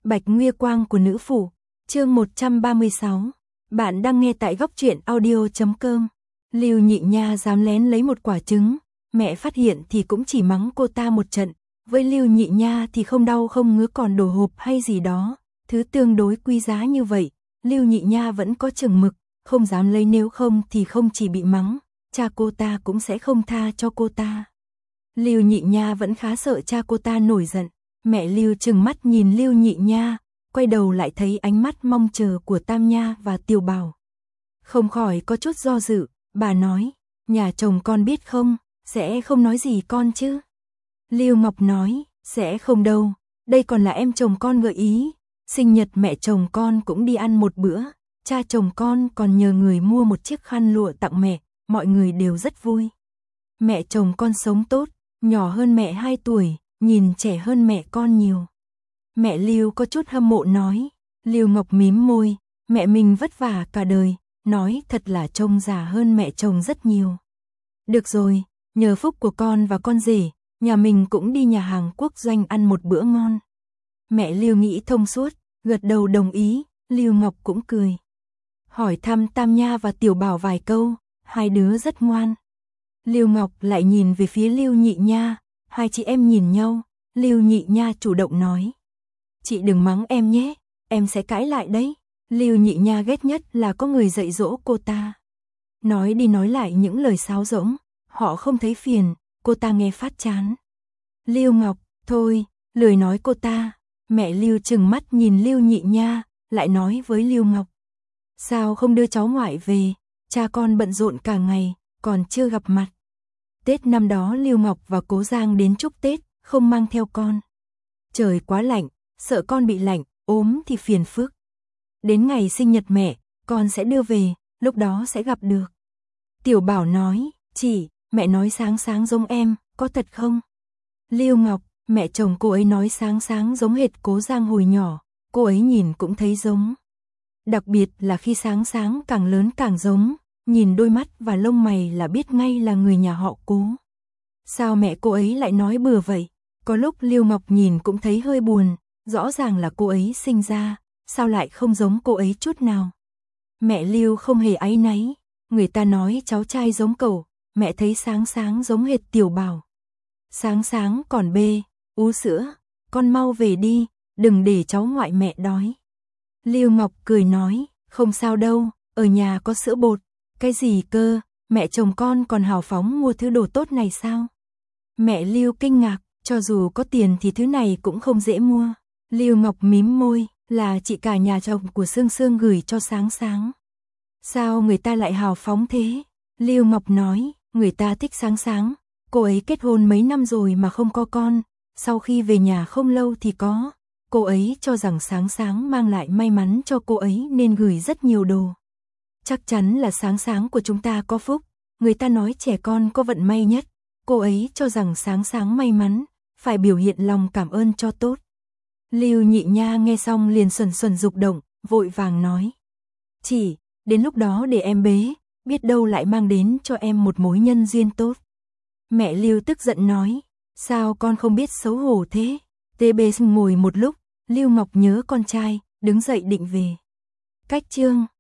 Bạch Nguy Quang của nữ phủ, chương 136. Bạn đang nghe tại góc truyện audio.com. Lưu Nhị Nha dám lén lấy một quả trứng, mẹ phát hiện thì cũng chỉ mắng cô ta một trận, với Lưu Nhị Nha thì không đau không ngứa còn đổ hộp hay gì đó, thứ tương đối quý giá như vậy, Lưu Nhị Nha vẫn có chừng mực, không dám lấy, nếu không thì không chỉ bị mắng, cha cô ta cũng sẽ không tha cho cô ta. Lưu Nhị Nha vẫn khá sợ cha cô ta nổi giận. Mẹ Lưu trừng mắt nhìn Lưu Nhị Nha, quay đầu lại thấy ánh mắt mong chờ của Tam Nha và Tiểu Bảo. Không khỏi có chút do dự, bà nói, nhà chồng con biết không, sẽ không nói gì con chứ. Lưu Ngọc nói, sẽ không đâu, đây còn là em chồng con gợi ý, sinh nhật mẹ chồng con cũng đi ăn một bữa, cha chồng con còn nhờ người mua một chiếc khăn lụa tặng mẹ, mọi người đều rất vui. Mẹ chồng con sống tốt, nhỏ hơn mẹ 2 tuổi. Nhìn trẻ hơn mẹ con nhiều. Mẹ Lưu có chút hâm mộ nói. Lưu Ngọc mím môi, mẹ mình vất vả cả đời, nói thật là trông già hơn mẹ chồng rất nhiều. Được rồi, nhờ phúc của con và con rể, nhà mình cũng đi nhà hàng quốc doanh ăn một bữa ngon. Mẹ Lưu nghĩ thông suốt, gật đầu đồng ý, Lưu Ngọc cũng cười. Hỏi thăm Tam Nha và Tiểu Bảo vài câu, hai đứa rất ngoan. Lưu Ngọc lại nhìn về phía Lưu Nhị Nha. Hai chị em nhìn nhau, Lưu Nhị Nha chủ động nói. Chị đừng mắng em nhé, em sẽ cãi lại đấy. Lưu Nhị Nha ghét nhất là có người dạy dỗ cô ta. Nói đi nói lại những lời sáo rỗng, họ không thấy phiền, cô ta nghe phát chán. Lưu Ngọc, thôi, lười nói cô ta. Mẹ Lưu trừng mắt nhìn Lưu Nhị Nha, lại nói với Lưu Ngọc. Sao không đưa cháu ngoại về, cha con bận rộn cả ngày, còn chưa gặp mặt. Tết năm đó Lưu Ngọc và Cố Giang đến chúc Tết, không mang theo con. Trời quá lạnh, sợ con bị lạnh, ốm thì phiền phức. Đến ngày sinh nhật mẹ, con sẽ đưa về, lúc đó sẽ gặp được. Tiểu Bảo nói, chị, mẹ nói sáng sáng giống em, có thật không? Lưu Ngọc, mẹ chồng cô ấy nói sáng sáng giống hệt Cố Giang hồi nhỏ, cô ấy nhìn cũng thấy giống. Đặc biệt là khi sáng sáng càng lớn càng giống. Nhìn đôi mắt và lông mày là biết ngay là người nhà họ Cố. Sao mẹ cô ấy lại nói bừa vậy? Có lúc Lưu Ngọc nhìn cũng thấy hơi buồn, rõ ràng là cô ấy sinh ra, sao lại không giống cô ấy chút nào? Mẹ Lưu không hề áy náy, người ta nói cháu trai giống cậu, mẹ thấy sáng sáng giống hệt Tiểu Bảo. Sáng sáng còn bê, ú sữa, con mau về đi, đừng để cháu ngoại mẹ đói. Lưu Ngọc cười nói, không sao đâu, ở nhà có sữa bột. Cái gì cơ, mẹ chồng con còn hào phóng mua thứ đồ tốt này sao? Mẹ Lưu kinh ngạc, cho dù có tiền thì thứ này cũng không dễ mua. Lưu Ngọc mím môi, là chị cả nhà chồng của Sương Sương gửi cho sáng sáng. Sao người ta lại hào phóng thế? Lưu Ngọc nói, người ta thích sáng sáng, cô ấy kết hôn mấy năm rồi mà không có con, sau khi về nhà không lâu thì có. Cô ấy cho rằng sáng sáng mang lại may mắn cho cô ấy nên gửi rất nhiều đồ. Chắc chắn là sáng sáng của chúng ta có phúc, người ta nói trẻ con có vận may nhất, cô ấy cho rằng sáng sáng may mắn, phải biểu hiện lòng cảm ơn cho tốt. Lưu Nhị Nha nghe xong liền xuẩn xuẩn dục động, vội vàng nói. Chị, đến lúc đó để em bế, biết đâu lại mang đến cho em một mối nhân duyên tốt. Mẹ Lưu tức giận nói, sao con không biết xấu hổ thế? TB ngồi một lúc, Lưu Ngọc nhớ con trai, đứng dậy định về. Cách chương